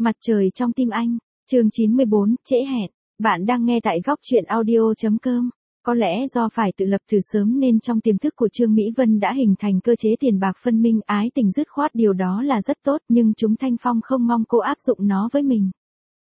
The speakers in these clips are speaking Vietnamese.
Mặt trời trong tim anh, chương 94, trễ hẹn. Bạn đang nghe tại góc truyện audio.com. Có lẽ do phải tự lập từ sớm nên trong tiềm thức của Trương Mỹ Vân đã hình thành cơ chế tiền bạc phân minh, ái tình dứt khoát, điều đó là rất tốt, nhưng chúng Thanh Phong không mong cô áp dụng nó với mình.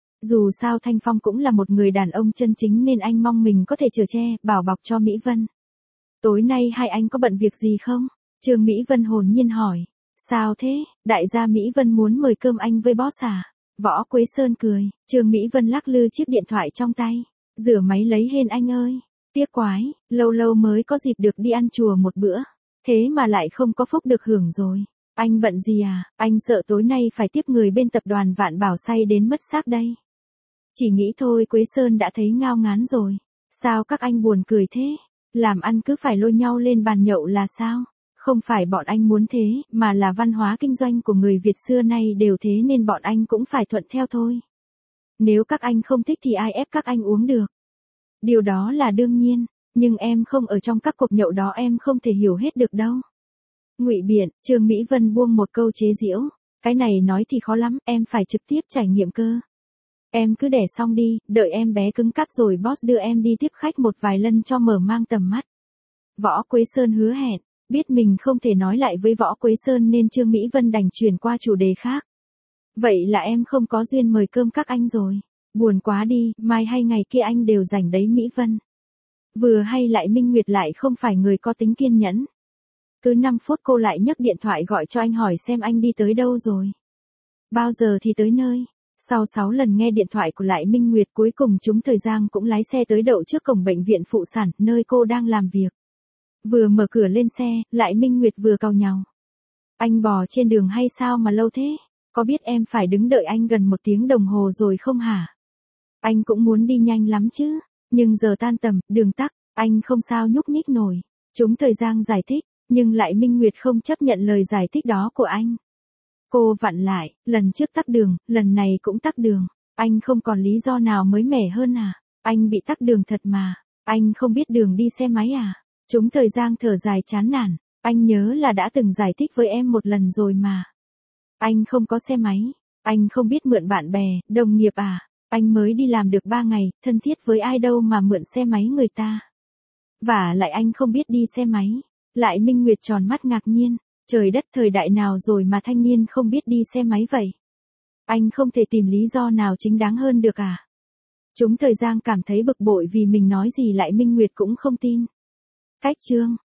Dù sao Thanh Phong cũng là một người đàn ông chân chính nên anh mong mình có thể chở che, bảo bọc cho Mỹ Vân. Tối nay hai anh có bận việc gì không? Trương Mỹ Vân hồn nhiên hỏi. Sao thế, đại gia Mỹ Vân muốn mời cơm anh với boss à? Võ Quế Sơn cười, Trương Mỹ Vân lắc lư chiếc điện thoại trong tay. Rửa máy lấy hên anh ơi. Tiếc quái, lâu lâu mới có dịp được đi ăn chùa một bữa. Thế mà lại không có phúc được hưởng rồi. Anh bận gì à? Anh sợ tối nay phải tiếp người bên tập đoàn Vạn Bảo say đến mất xác đây. Chỉ nghĩ thôi Quế Sơn đã thấy ngao ngán rồi. Sao các anh buồn cười thế? Làm ăn cứ phải lôi nhau lên bàn nhậu là sao? Không phải bọn anh muốn thế, mà là văn hóa kinh doanh của người Việt xưa nay đều thế nên bọn anh cũng phải thuận theo thôi. Nếu các anh không thích thì ai ép các anh uống được. Điều đó là đương nhiên, nhưng em không ở trong các cuộc nhậu đó, em không thể hiểu hết được đâu. Ngụy biện, Trương Mỹ Vân buông một câu chế giễu. Cái này nói thì khó lắm, em phải trực tiếp trải nghiệm cơ. Em cứ đẻ xong đi, đợi em bé cứng cáp rồi boss đưa em đi tiếp khách một vài lần cho mở mang tầm mắt. Võ Quế Sơn hứa hẹn. Biết mình không thể nói lại với Võ Quế Sơn nên Trương Mỹ Vân đành chuyển qua chủ đề khác. Vậy là em không có duyên mời cơm các anh rồi. Buồn quá đi, mai hay ngày kia anh đều rảnh đấy Mỹ Vân. Vừa hay lại Minh Nguyệt lại không phải người có tính kiên nhẫn. Cứ 5 phút cô lại nhấc điện thoại gọi cho anh hỏi xem anh đi tới đâu rồi. Bao giờ thì tới nơi. Sau 6 lần nghe điện thoại của lại Minh Nguyệt, cuối cùng chúng thời gian cũng lái xe tới đậu trước cổng bệnh viện phụ sản nơi cô đang làm việc. Vừa mở cửa lên xe, lại Minh Nguyệt vừa càu nhàu. Anh bò trên đường hay sao mà lâu thế? Có biết em phải đứng đợi anh gần 1 tiếng đồng hồ rồi không hả? Anh cũng muốn đi nhanh lắm chứ. Nhưng giờ tan tầm, đường tắc, anh không sao nhúc nhích nổi. Chúng thời gian giải thích, nhưng lại Minh Nguyệt không chấp nhận lời giải thích đó của anh. Cô vặn lại, lần trước tắc đường, lần này cũng tắc đường. Anh không còn lý do nào mới mẻ hơn à? Anh bị tắc đường thật mà. Anh không biết đường đi xe máy à? Chúng thời gian thở dài chán nản. Anh nhớ là đã từng giải thích với em một lần rồi mà. Anh không có xe máy. Anh không biết mượn bạn bè, đồng nghiệp à? Anh mới đi làm được 3 ngày, thân thiết với ai đâu mà mượn xe máy người ta. Và lại anh không biết đi xe máy. Lại Minh Nguyệt tròn mắt ngạc nhiên. Trời đất, thời đại nào rồi mà thanh niên không biết đi xe máy vậy? Anh không thể tìm lý do nào chính đáng hơn được à? Chúng thời gian cảm thấy bực bội vì mình nói gì lại Minh Nguyệt cũng không tin. Cách chương